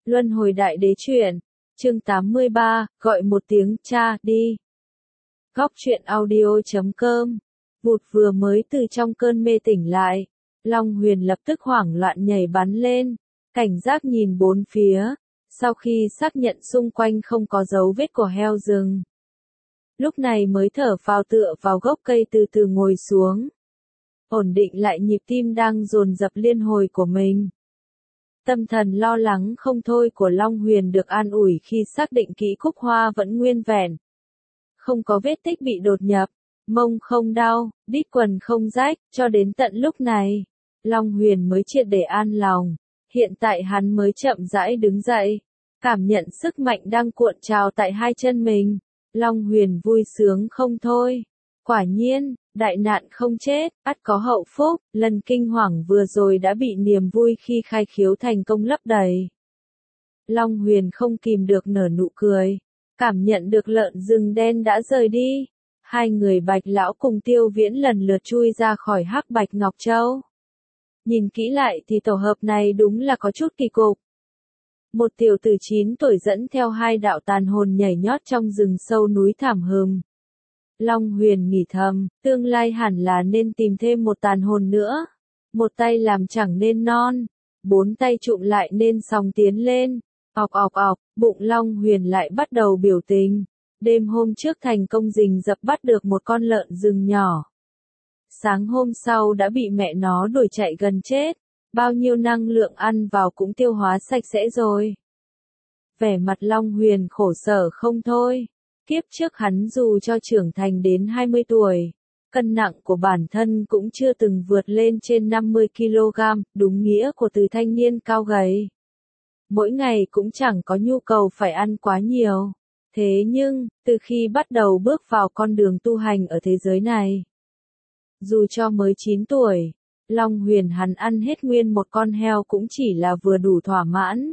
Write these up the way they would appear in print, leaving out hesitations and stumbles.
Luân hồi đại đế truyện, chương 83, gọi một tiếng cha đi. Góc truyện audio.com. Vụt vừa mới từ trong cơn mê tỉnh lại, Long Huyền lập tức hoảng loạn nhảy bắn lên, cảnh giác nhìn bốn phía, sau khi xác nhận xung quanh không có dấu vết của heo rừng. Lúc này mới thở phào tựa vào gốc cây từ từ ngồi xuống, ổn định lại nhịp tim đang dồn dập liên hồi của mình. Tâm thần lo lắng không thôi của Long Huyền được an ủi khi xác định kỹ cúc hoa vẫn nguyên vẹn. Không có vết tích bị đột nhập, mông không đau, đít quần không rách, cho đến tận lúc này, Long Huyền mới triệt để an lòng. Hiện tại hắn mới chậm rãi đứng dậy, cảm nhận sức mạnh đang cuộn trào tại hai chân mình. Long Huyền vui sướng không thôi. Quả nhiên, đại nạn không chết, ắt có hậu phúc, lần kinh hoàng vừa rồi đã bị niềm vui khi khai khiếu thành công lấp đầy. Long Huyền không kìm được nở nụ cười, cảm nhận được lợn rừng đen đã rời đi. Hai người Bạch Lão cùng Tiêu Viễn lần lượt chui ra khỏi hắc Bạch Ngọc Châu. Nhìn kỹ lại thì tổ hợp này đúng là có chút kỳ cục. Một tiểu tử 9 tuổi dẫn theo hai đạo tàn hồn nhảy nhót trong rừng sâu núi thảm hừng. Long Huyền nghĩ thầm, tương lai hẳn là nên tìm thêm một tàn hồn nữa. Một tay làm chẳng nên non, bốn tay trụm lại nên song tiến lên. Ọc ọc ọc, bụng Long Huyền lại bắt đầu biểu tình. Đêm hôm trước thành công rình rập bắt được một con lợn rừng nhỏ. Sáng hôm sau đã bị mẹ nó đuổi chạy gần chết. Bao nhiêu năng lượng ăn vào cũng tiêu hóa sạch sẽ rồi. Vẻ mặt Long Huyền khổ sở không thôi. Kiếp trước hắn dù cho trưởng thành đến 20 tuổi, cân nặng của bản thân cũng chưa từng vượt lên trên 50 kg, đúng nghĩa của từ thanh niên cao gầy. Mỗi ngày cũng chẳng có nhu cầu phải ăn quá nhiều. Thế nhưng, từ khi bắt đầu bước vào con đường tu hành ở thế giới này, dù cho mới 9 tuổi, Long Huyền hắn ăn hết nguyên một con heo cũng chỉ là vừa đủ thỏa mãn.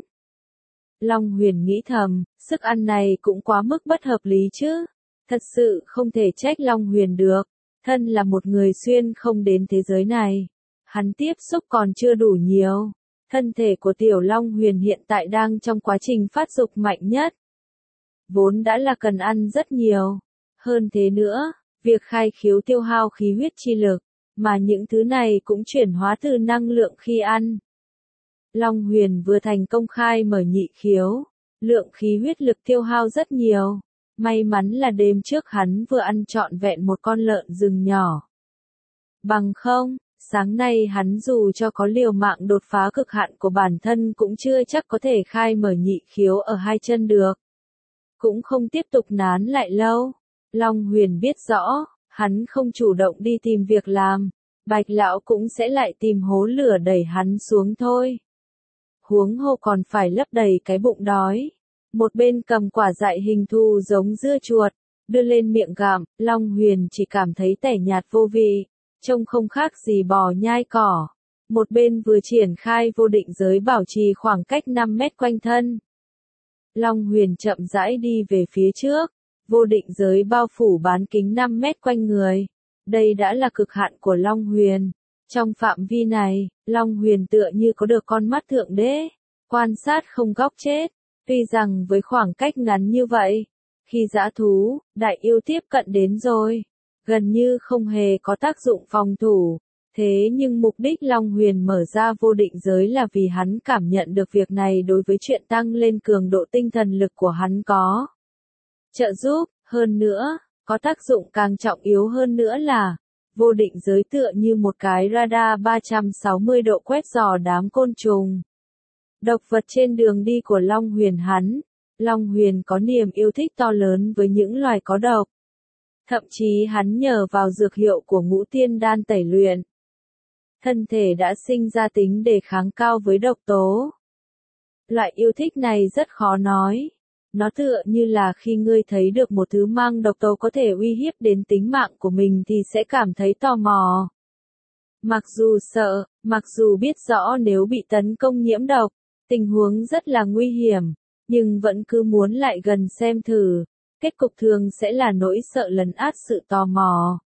Long Huyền nghĩ thầm, sức ăn này cũng quá mức bất hợp lý chứ. Thật sự không thể trách Long Huyền được. Thân là một người xuyên không đến thế giới này. Hắn tiếp xúc còn chưa đủ nhiều. Thân thể của tiểu Long Huyền hiện tại đang trong quá trình phát dục mạnh nhất. Vốn đã là cần ăn rất nhiều. Hơn thế nữa, việc khai khiếu tiêu hao khí huyết chi lực, mà những thứ này cũng chuyển hóa từ năng lượng khi ăn. Long Huyền vừa thành công khai mở nhị khiếu, lượng khí huyết lực tiêu hao rất nhiều. May mắn là đêm trước hắn vừa ăn trọn vẹn một con lợn rừng nhỏ. Bằng không, sáng nay hắn dù cho có liều mạng đột phá cực hạn của bản thân cũng chưa chắc có thể khai mở nhị khiếu ở hai chân được. Cũng không tiếp tục nán lại lâu. Long Huyền biết rõ, hắn không chủ động đi tìm việc làm, Bạch Lão cũng sẽ lại tìm hố lửa đẩy hắn xuống thôi. Huống hồ còn phải lấp đầy cái bụng đói. Một bên cầm quả dại hình thù giống dưa chuột, đưa lên miệng gặm, Long Huyền chỉ cảm thấy tẻ nhạt vô vị, trông không khác gì bò nhai cỏ. Một bên vừa triển khai vô định giới bảo trì khoảng cách 5 mét quanh thân. Long Huyền chậm rãi đi về phía trước, vô định giới bao phủ bán kính 5 mét quanh người. Đây đã là cực hạn của Long Huyền. Trong phạm vi này, Long Huyền tựa như có được con mắt thượng đế, quan sát không góc chết. Tuy rằng với khoảng cách ngắn như vậy, khi dã thú, đại yêu tiếp cận đến rồi, gần như không hề có tác dụng phòng thủ. Thế nhưng mục đích Long Huyền mở ra vô định giới là vì hắn cảm nhận được việc này đối với chuyện tăng lên cường độ tinh thần lực của hắn có trợ giúp. Hơn nữa, có tác dụng càng trọng yếu hơn nữa là, vô định giới tựa như một cái radar 360 độ quét dò đám côn trùng, độc vật trên đường đi của Long Huyền hắn. Long Huyền có niềm yêu thích to lớn với những loài có độc. Thậm chí hắn nhờ vào dược hiệu của ngũ tiên đan tẩy luyện. Thân thể đã sinh ra tính đề kháng cao với độc tố. Loại yêu thích này rất khó nói. Nó tựa như là khi ngươi thấy được một thứ mang độc tố có thể uy hiếp đến tính mạng của mình thì sẽ cảm thấy tò mò. Mặc dù sợ, mặc dù biết rõ nếu bị tấn công nhiễm độc, tình huống rất là nguy hiểm, nhưng vẫn cứ muốn lại gần xem thử. Kết cục thường sẽ là nỗi sợ lấn át sự tò mò.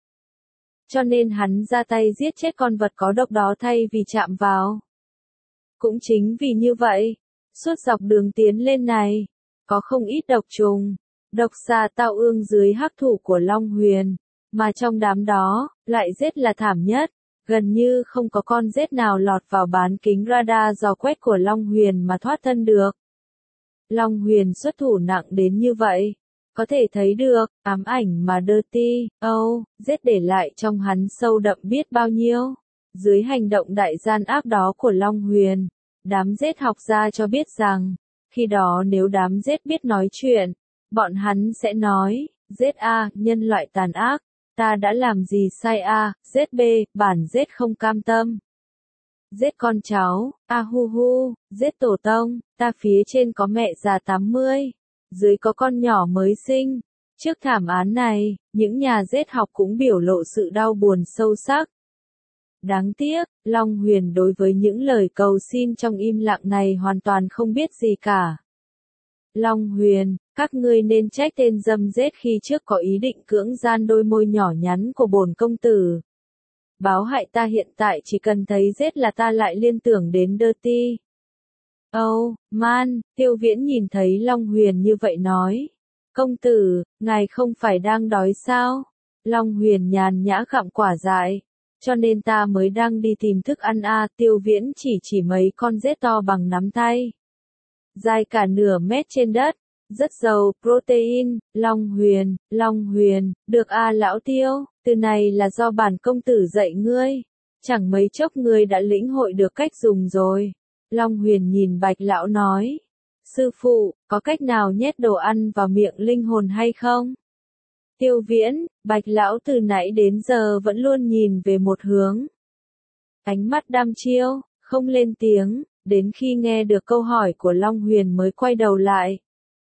Cho nên hắn ra tay giết chết con vật có độc đó thay vì chạm vào. Cũng chính vì như vậy, Suốt dọc đường tiến lên này, có không ít độc trùng, độc xà tao ương dưới hắc thủ của Long Huyền, mà trong đám đó, loại rết là thảm nhất, gần như không có con rết nào lọt vào bán kính radar dò quét của Long Huyền mà thoát thân được. Long Huyền xuất thủ nặng đến như vậy, có thể thấy được, ám ảnh mà Dirty rết để lại trong hắn sâu đậm biết bao nhiêu. Dưới hành động đại gian ác đó của Long Huyền, đám rết học gia cho biết rằng, khi đó nếu đám rết biết nói chuyện, bọn hắn sẽ nói, rết A, nhân loại tàn ác, ta đã làm gì sai A, rết B, bản rết không cam tâm. Rết con cháu, a hu hu, rết tổ tông, ta phía trên có mẹ già 80, dưới có con nhỏ mới sinh. Trước thảm án này, những nhà rết học cũng biểu lộ sự đau buồn sâu sắc. Đáng tiếc, Long Huyền đối với những lời cầu xin trong im lặng này hoàn toàn không biết gì cả. Long Huyền, các ngươi nên trách tên dâm rết khi trước có ý định cưỡng gian đôi môi nhỏ nhắn của bổn công tử. Báo hại ta hiện tại chỉ cần thấy rết là ta lại liên tưởng đến Dirty. Man, Tiêu Viễn nhìn thấy Long Huyền như vậy nói. Công tử, ngài không phải đang đói sao? Long Huyền nhàn nhã gặm quả dại. Cho nên ta mới đang đi tìm thức ăn Tiêu Viễn chỉ mấy con rết to bằng nắm tay. Dài cả nửa mét trên đất, rất giàu protein. Long Huyền, được lão Tiêu, từ này là do bản công tử dạy ngươi. Chẳng mấy chốc ngươi đã lĩnh hội được cách dùng rồi. Long Huyền nhìn Bạch lão nói. Sư phụ, có cách nào nhét đồ ăn vào miệng linh hồn hay không? Tiêu Viễn, Bạch lão từ nãy đến giờ vẫn luôn nhìn về một hướng. Ánh mắt đăm chiêu, không lên tiếng, đến khi nghe được câu hỏi của Long Huyền mới quay đầu lại.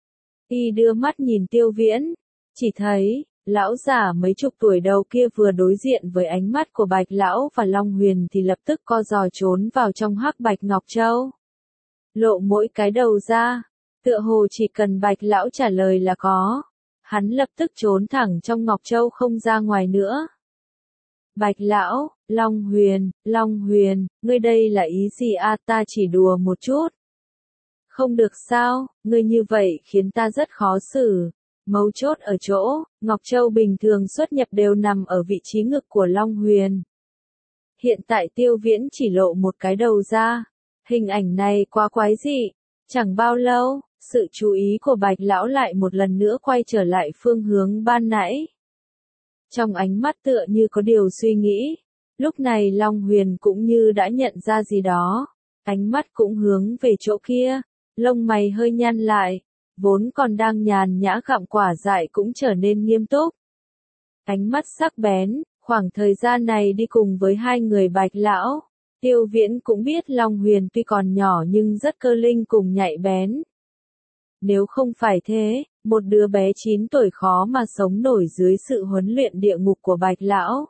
Y đưa mắt nhìn Tiêu Viễn, chỉ thấy, lão già mấy chục tuổi đầu kia vừa đối diện với ánh mắt của Bạch lão và Long Huyền thì lập tức co giò trốn vào trong hắc bạch ngọc châu. Lộ mỗi cái đầu ra, tựa hồ chỉ cần Bạch lão trả lời là có. Hắn lập tức trốn thẳng trong Ngọc Châu không ra ngoài nữa. Bạch lão, Long Huyền, ngươi đây là ý gì ta chỉ đùa một chút. Không được sao, ngươi như vậy khiến ta rất khó xử. Mấu chốt ở chỗ, Ngọc Châu bình thường xuất nhập đều nằm ở vị trí ngực của Long Huyền. Hiện tại Tiêu Viễn chỉ lộ một cái đầu ra. Hình ảnh này quá quái dị. Chẳng bao lâu, sự chú ý của Bạch lão lại một lần nữa quay trở lại phương hướng ban nãy. Trong ánh mắt tựa như có điều suy nghĩ. Lúc này Long Huyền cũng như đã nhận ra gì đó. Ánh mắt cũng hướng về chỗ kia. Lông mày hơi nhăn lại. Vốn còn đang nhàn nhã gặm quả dại cũng trở nên nghiêm túc. Ánh mắt sắc bén, khoảng thời gian này đi cùng với hai người Bạch lão. Tiêu Viễn cũng biết Long Huyền tuy còn nhỏ nhưng rất cơ linh cùng nhạy bén. Nếu không phải thế, một đứa bé 9 tuổi khó mà sống nổi dưới sự huấn luyện địa ngục của Bạch lão.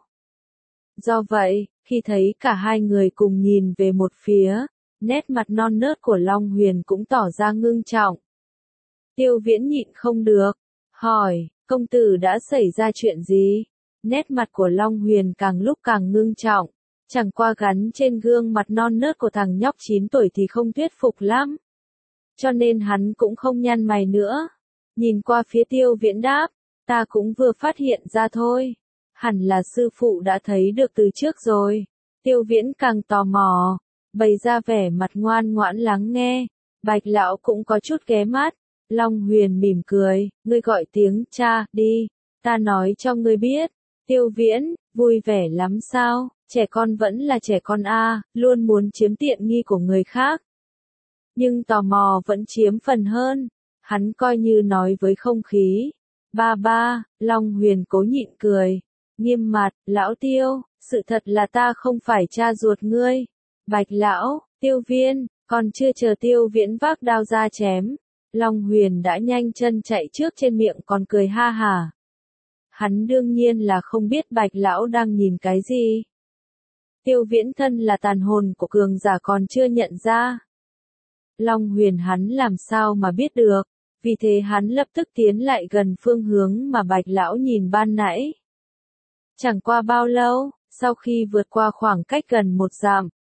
Do vậy, khi thấy cả hai người cùng nhìn về một phía, nét mặt non nớt của Long Huyền cũng tỏ ra ngưng trọng. Tiêu Viễn nhịn không được, hỏi, công tử đã xảy ra chuyện gì? Nét mặt của Long Huyền càng lúc càng ngưng trọng, chẳng qua gắn trên gương mặt non nớt của thằng nhóc 9 tuổi thì không thuyết phục lắm. Cho nên hắn cũng không nhăn mày nữa. Nhìn qua phía Tiêu Viễn đáp, ta cũng vừa phát hiện ra thôi. Hẳn là sư phụ đã thấy được từ trước rồi. Tiêu Viễn càng tò mò, bày ra vẻ mặt ngoan ngoãn lắng nghe. Bạch lão cũng có chút ghé mắt. Long Huyền mỉm cười, ngươi gọi tiếng cha đi, ta nói cho ngươi biết. Tiêu Viễn, vui vẻ lắm sao, trẻ con vẫn là trẻ con luôn muốn chiếm tiện nghi của người khác. Nhưng tò mò vẫn chiếm phần hơn, hắn coi như nói với không khí. Ba, Long Huyền cố nhịn cười, nghiêm mặt, lão Tiêu, sự thật là ta không phải cha ruột ngươi. Bạch lão, Tiêu Viên, còn chưa chờ Tiêu Viễn vác đao ra chém. Long Huyền đã nhanh chân chạy trước trên miệng còn cười ha hả. Hắn đương nhiên là không biết Bạch lão đang nhìn cái gì. Tiêu Viễn thân là tàn hồn của cường giả còn chưa nhận ra. Long Huyền hắn làm sao mà biết được, vì thế hắn lập tức tiến lại gần phương hướng mà Bạch lão nhìn ban nãy. Chẳng qua bao lâu, sau khi vượt qua khoảng cách gần 1 dặm,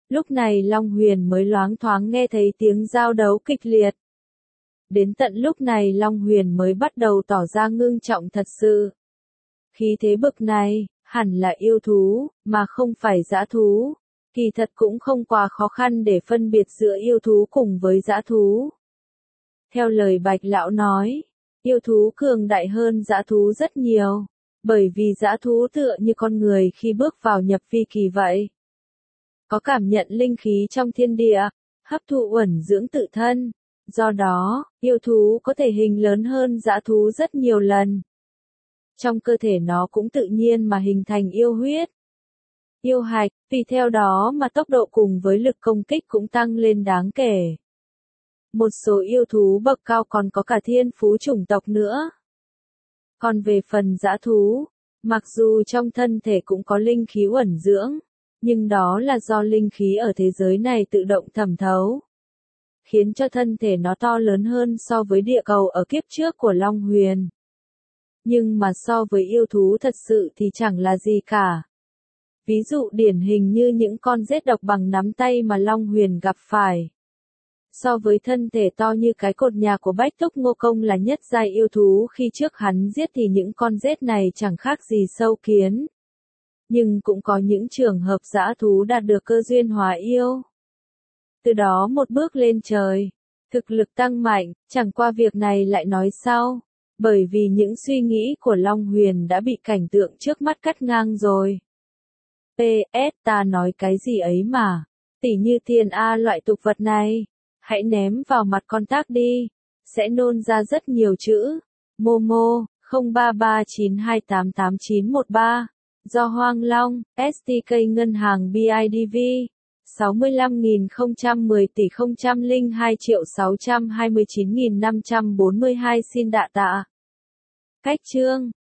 Lúc này Long Huyền mới loáng thoáng nghe thấy tiếng giao đấu kịch liệt. Đến tận lúc này Long Huyền mới bắt đầu tỏ ra ngưng trọng thật sự. Khí thế bực này, hẳn là yêu thú, mà không phải dã thú. Kỳ thật cũng không quá khó khăn để phân biệt giữa yêu thú cùng với dã thú. Theo lời Bạch Lão nói, yêu thú cường đại hơn dã thú rất nhiều, bởi vì dã thú tựa như con người khi bước vào nhập vi kỳ vậy. Có cảm nhận linh khí trong thiên địa, hấp thụ uẩn dưỡng tự thân, do đó, yêu thú có thể hình lớn hơn dã thú rất nhiều lần. Trong cơ thể nó cũng tự nhiên mà hình thành yêu huyết, yêu hạch, vì theo đó mà tốc độ cùng với lực công kích cũng tăng lên đáng kể. Một số yêu thú bậc cao còn có cả thiên phú chủng tộc nữa. Còn về phần dã thú, mặc dù trong thân thể cũng có linh khí uẩn dưỡng, nhưng đó là do linh khí ở thế giới này tự động thẩm thấu, khiến cho thân thể nó to lớn hơn so với địa cầu ở kiếp trước của Long Huyền. Nhưng mà so với yêu thú thật sự thì chẳng là gì cả. Ví dụ điển hình như những con rết độc bằng nắm tay mà Long Huyền gặp phải. So với thân thể to như cái cột nhà của Bách Túc Ngô Công là nhất giai yêu thú khi trước hắn giết thì những con rết này chẳng khác gì sâu kiến. Nhưng cũng có những trường hợp dã thú đạt được cơ duyên hóa yêu. Từ đó một bước lên trời, thực lực tăng mạnh, chẳng qua việc này lại nói sau, bởi vì những suy nghĩ của Long Huyền đã bị cảnh tượng trước mắt cắt ngang rồi. PS, ta nói cái gì ấy mà, tỉ như thiên A loại tục vật này, hãy ném vào mặt con tác đi, sẽ nôn ra rất nhiều chữ. Momo, 0339288913, do Hoang Long, STK Ngân hàng BIDV, 65.010 tỷ 002.629.542 xin đạ tạ. Cách chương